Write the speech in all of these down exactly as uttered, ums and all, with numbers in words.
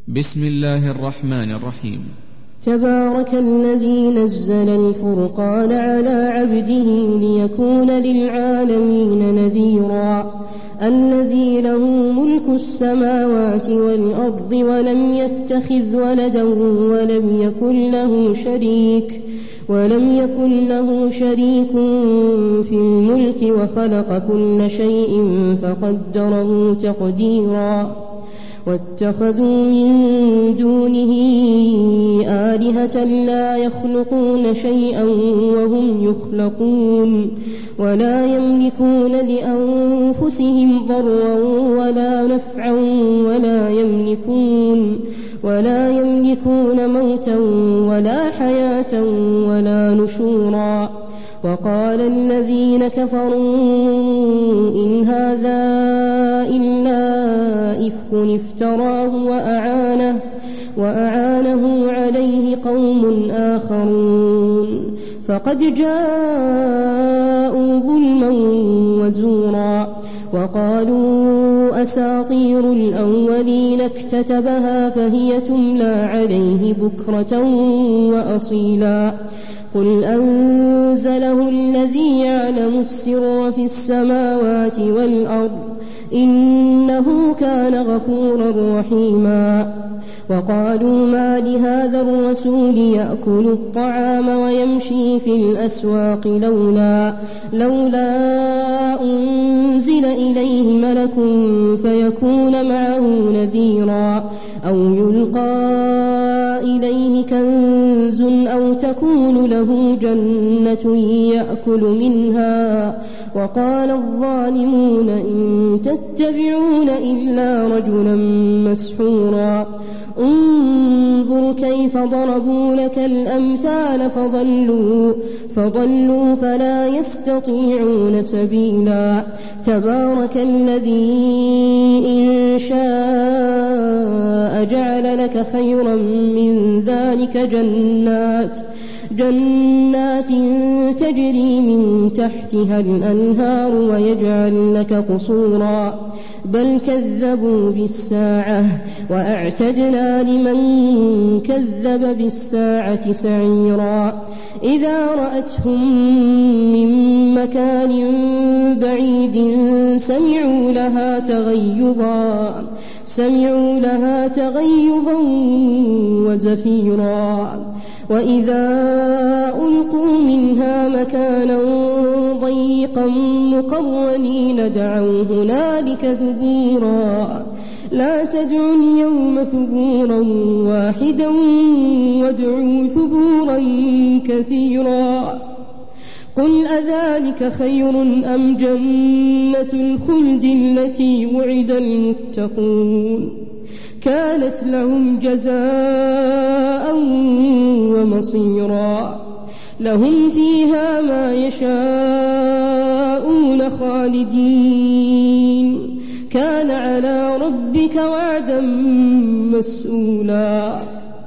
بسم الله الرحمن الرحيم. تبارك الذي نزل الفرقان على عبده ليكون للعالمين نذيرا الذي له ملك السماوات والأرض ولم يتخذ ولدا ولم يكن له شريك ولم يكن له شريك في الملك وخلق كل شيء فقدره تقديرا واتخذوا من دونه آلهة لا يخلقون شيئا وهم يخلقون ولا يملكون لأنفسهم ضرا ولا نفعا ولا يملكون ولا يملكون موتا ولا حياة ولا نشورا. وقال الذين كفروا إن هذا إلا إفك افتراه وأعانه, وأعانه عليه قوم آخرون فقد جاءوا ظلما وزورا. وقالوا أساطير الأولين اكتتبها فهي تملى عليه بكرة وأصيلا. قل أنزله الذي يعلم السر في السماوات والأرض إنه كان غفورا رحيما. وقالوا ما لهذا الرسول يأكل الطعام ويمشي في الأسواق لولا, لولا أنزل إليه ملك فيكون معه نذيرا أو يلقى إليه كنز أو تكون له جنة يأكل منها. وقال الظالمون إن تتبعون إلا رجلا مسحورا. انظر كيف ضربوا لك الأمثال فضلوا, فضلوا فلا يستطيعون سبيلا. تبارك الذي إن شاء جعل لك خيرا من ذلك جنات جنات تجري من تحتها الأنهار ويجعل لك قصورا بل كذبوا بالساعة وأعتدنا لمن كذب بالساعة سعيرا. إذا رأتهم من مكان بعيد سمعوا لها تغيظا سمعوا لها تغيظا وزفيرا. وإذا ألقوا منها مكانا ضيقا مقرنين دعوا هنالك ثبورا. لا تدعوا اليوم ثبورا واحدا وادعوا ثبورا كثيرا. قل أذلك خير أم جنة الخلد التي وعد المتقون كانت لهم جزاء ومصيرا. لهم فيها ما يشاءون خالدين كان على ربك وعدا مسئولا.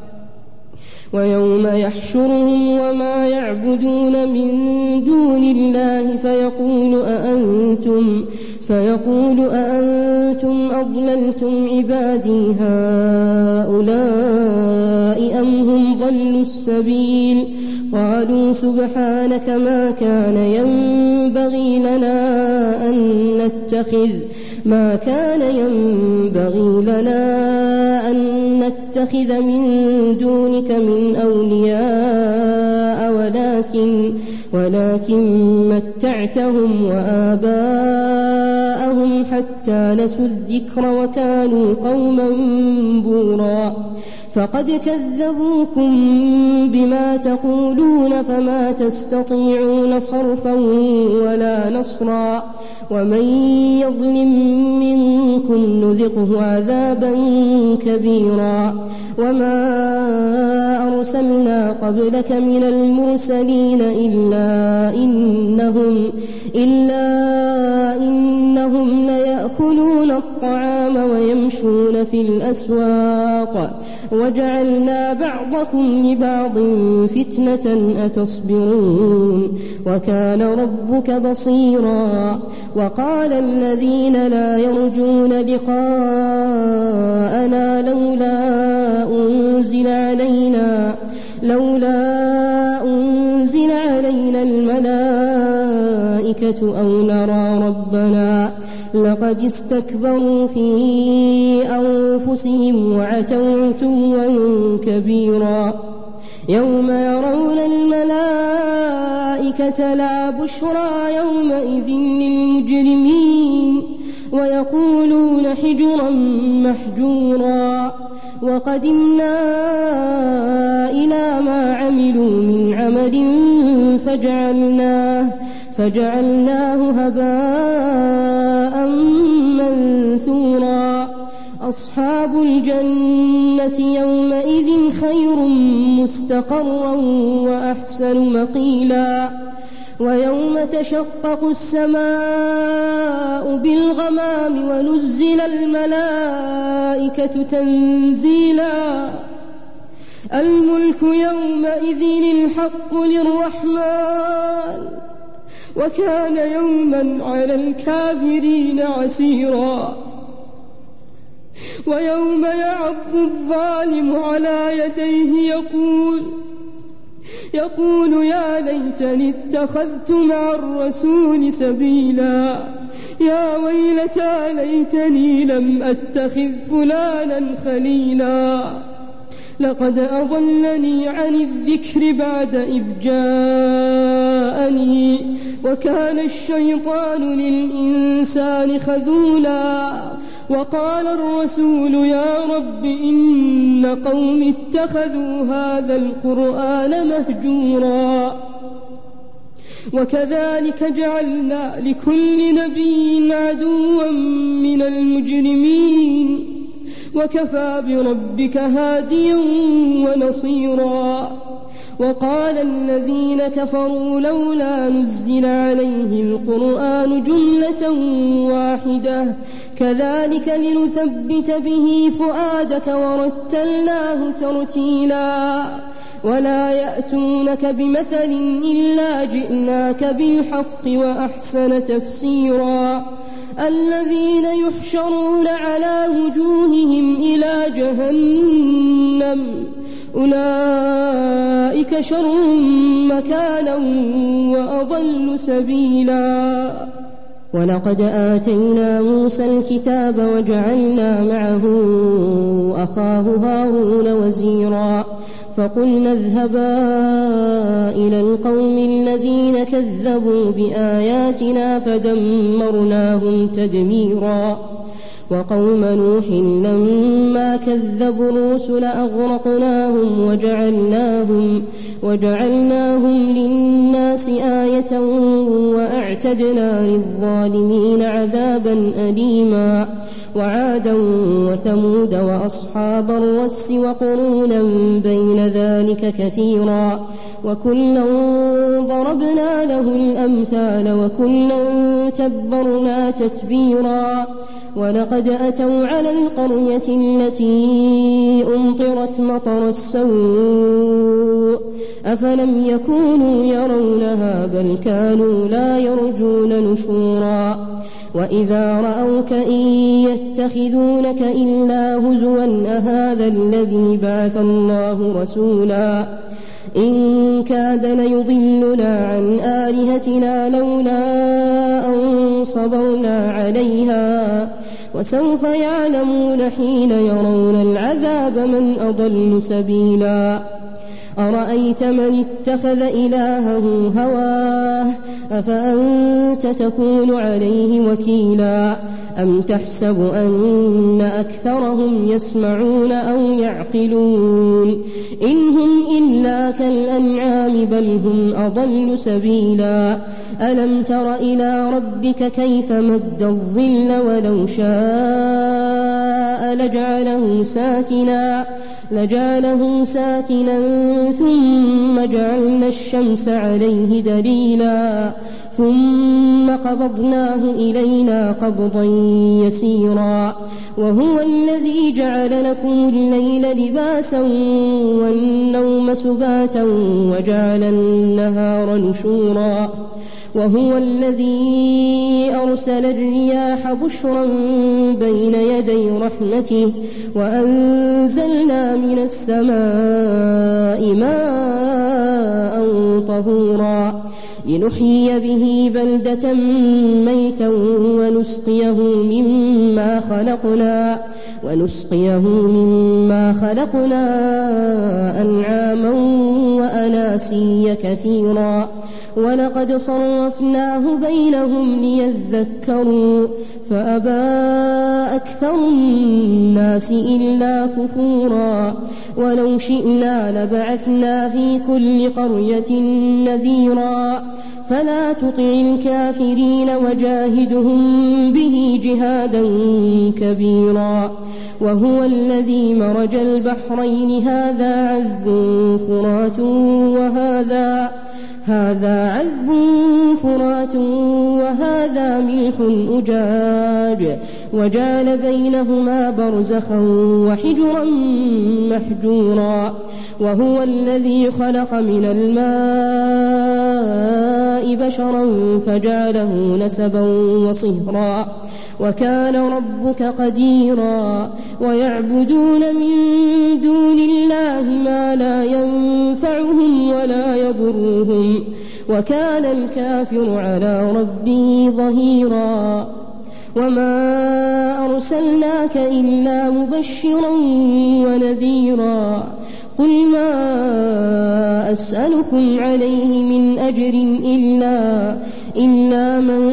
ويوم يحشرهم وما يعبدون من دون الله فيقول أأنتم, فيقول أأنتم أضللتم عبادي هؤلاء أم هم ضلوا السبيل. قالوا سبحانك ما كان ينبغي لنا أن نتخذ ما كان ينبغي لنا أن نتخذ من دونك من أولياء ولكن ولكن متعتهم وآباءهم حتى نسوا الذكر وكانوا قوما بورا. فقد كذبوكم بما تقولون فما تستطيعون صرفا ولا نصرا. ومن يظلم منكم نذقه عذابا كبيرا. وما أرسلنا قبلك من المرسلين إلا إنهم, إلا إنهم ليأكلون الطعام ويمشون في الأسواق وجعلنا بعضكم لبعض فتنة أتصبرون وكان ربك بصيرا. وقال الذين لا يرجون لقاءنا لولا لولا أنزل علينا الملائكة أو نرى ربنا لقد استكبروا في أنفسهم وعتوا عتوا كبيرا يوم يرون الملائكة لا بشرى يومئذ للمجرمين ويقولون حجرا محجورا وقدمنا إلى ما عملوا من عمل فجعلناه, فجعلناه هباء منثورا أصحاب الجنة يومئذ خير مستقرا وأحسن مقيلا ويوم تشقق السماء بالغمام ونزل الملائكة تنزيلا الملك يومئذ الحق للرحمن وكان يوما على الكافرين عسيرا ويوم يعض الظالم على يديه يقول يقول يا ليتني اتخذت مع الرسول سبيلا يا ويلتى ليتني لم أتخذ فلانا خليلا لقد أضلني عن الذكر بعد إذ جاءني وكان الشيطان للإنسان خذولا وقال الرسول يا رب إن قوم اتخذوا هذا القرآن مهجورا وكذلك جعلنا لكل نبي عدوا من المجرمين وكفى بربك هاديا ونصيرا وقال الذين كفروا لولا نزل عليه القرآن جملة واحدة كذلك لنثبت به فؤادك ورتلناه ترتيلا ولا يأتونك بمثل إلا جئناك بالحق وأحسن تفسيرا الذين يحشرون على وجوههم إلى جهنم أولئك شر مكانا وأضل سبيلا ولقد آتينا موسى الكتاب وجعلنا معه أخاه هارون وزيرا فقلنا اذهبا إلى القوم الذين كذبوا بآياتنا فدمرناهم تدميرا وقوم نوح لما كذبوا الرسل أغرقناهم وجعلناهم, وجعلناهم للناس آية وأعتدنا للظالمين عذابا أليما وعادا وثمود وأصحاب الرس وقرونا بين ذلك كثيرا وكلا ضربنا له الأمثال وكلا تبرنا تتبيرا ولقد أتوا على القرية التي أمطرت مطر السوء أفلم يكونوا يرونها بل كانوا لا يرجون نشورا وإذا رأوك إن يتخذونك إلا هزوا أهذا الذي بعث الله رسولا إن كاد ليضلنا عن آلهتنا لولا أن صبرنا عليها وسوف يعلمون حين يرون العذاب من أضل سبيلا أرأيت من اتخذ إلهه هواه أفأنت تكون عليه وكيلا أم تحسب أن أكثرهم يسمعون أو يعقلون إن هم إلا كالأنعام بل هم أضل سبيلا ألم تر إلى ربك كيف مد الظل ولو شاء لجعله ساكنا لجعله ساكنا ثم جعلنا الشمس عليه دليلا ثم قبضناه إلينا قبضا يسيرا وهو الذي جعل لكم الليل لباسا والنوم سباتا وجعل النهار نشورا وهو الذي أرسل الرياح بشرا بين يدي رحمته وأنزلنا من السماء ماء طهورا لنحيي به بلدة ميتا ونسقيه مما خلقنا ونسقيه مما خلقنا أنعاما وأناسيا كثيرا ولقد صرفناه بينهم ليذكروا فأبى أكثر الناس إلا كفورا ولو شئنا لبعثنا في كل قرية نذيرا فلا تطع الكافرين وجاهدهم به جهادا كبيرا وهو الذي مرج البحرين هذا عذب فرات وهذا هذا عذب فرات وهذا ملح أجاج وجعل بينهما برزخا وحجرا محجورا وهو الذي خلق من الماء بشرا فجعله نسبا وصهرا وكان ربك قديرا ويعبدون من دون الله ما لا ينفعهم ولا يضرهم وكان الكافر على ربه ظهيرا وما أرسلناك إلا مبشرا ونذيرا قل ما أسألكم عليه من أجر إلا, إلا من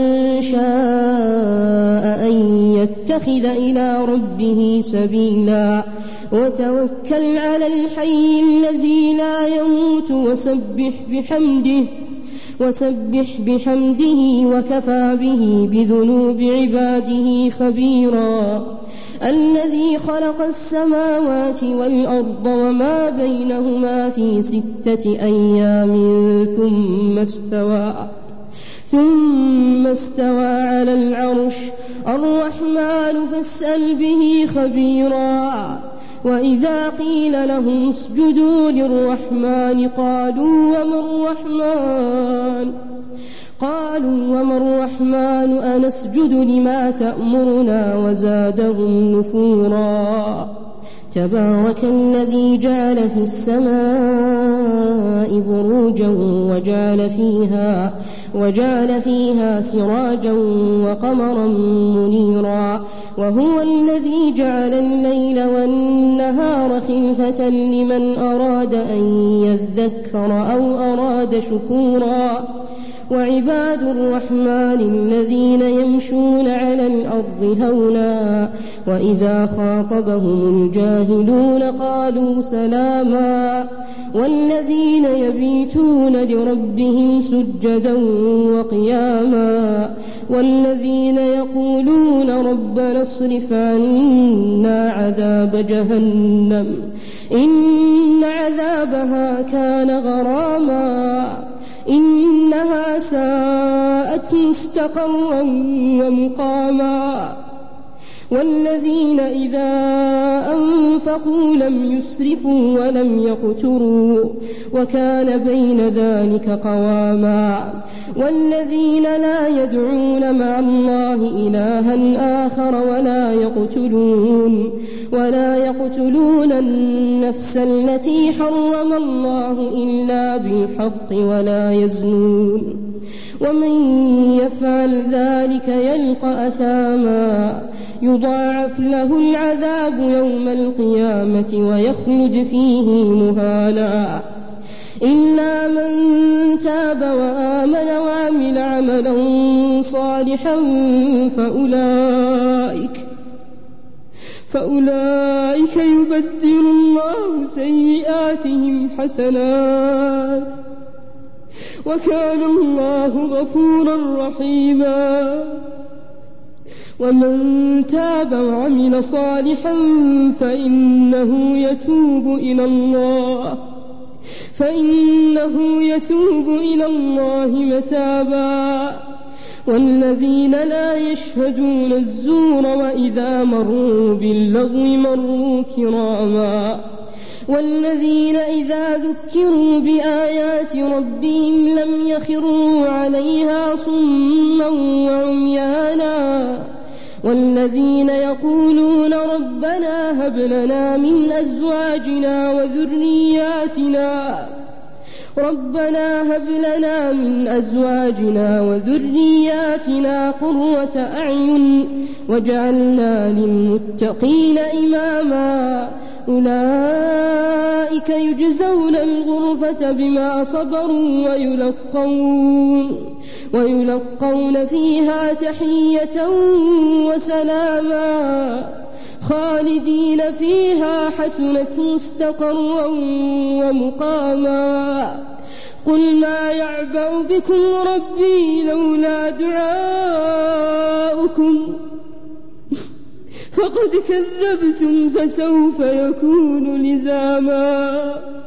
شاء أن يتخذ إلى ربه سبيلا وتوكل على الحي الذي لا يموت وسبح بحمده وسبح بحمده وكفى به بذنوب عباده خبيرا الذي خلق السماوات والأرض وما بينهما في ستة أيام ثم استوى ثم استوى على العرش الرحمن فاسأل به خبيرا وإذا قيل لهم اسجدوا للرحمن قالوا وما الرحمن قالوا وما الرحمن أنسجد لما تأمرنا وزادهم نفورا تبارك الذي جعل في السماء بروجا وجعل فيها وجعل فيها سراجا وقمرا منيرا وهو الذي جعل الليل والنهار خلفة لمن أراد أن يذكر أو أراد شكورا وعباد الرحمن الذين يمشون على الأرض هونا وإذا خاطبهم الجاهلون قالوا سلاما والذين يبيتون لربهم سجدا وقياما والذين يقولون ربنا اصرف عنا عذاب جهنم إن عذابها كان غراما إنها ساءت مستقرا ومقاما والذين إذا أنفقوا لم يسرفوا ولم يقتروا وكان بين ذلك قواما والذين لا يدعون مع الله إلها آخر ولا يقتلون ولا يقتلون النفس التي حرم الله إلا بالحق ولا يزنون ومن يفعل ذلك يلقى أثاما يضاعف له العذاب يوم القيامة ويخلد فيه مهانا إلا من تاب وآمن وعمل عملا صالحا فأولئك فأولئك يبدل الله سيئاتهم حسنات وكان الله غفورا رحيما ومن تاب وعمل صالحا فإنه يتوب إلى الله فإنه يتوب إلى الله متابا. والذين لا يشهدون الزور وإذا مروا باللغو مروا كراما. والذين إذا ذكروا بآيات ربهم لم يخروا عليها صما وعميانا. والذين يقولون ربنا هب لنا من أزواجنا وذرياتنا ربنا هب لنا من أزواجنا وذرياتنا قرة أعين واجعلنا للمتقين إماما. أولئك يجزون الغرفة بما صبروا ويلقون, ويلقون فيها تحية وسلاما خالدين فيها حسنت مستقرا ومقاما. قل ما يعبأ بكم ربي لولا دعاؤكم فقد كذبتم فسوف يكون لزاما.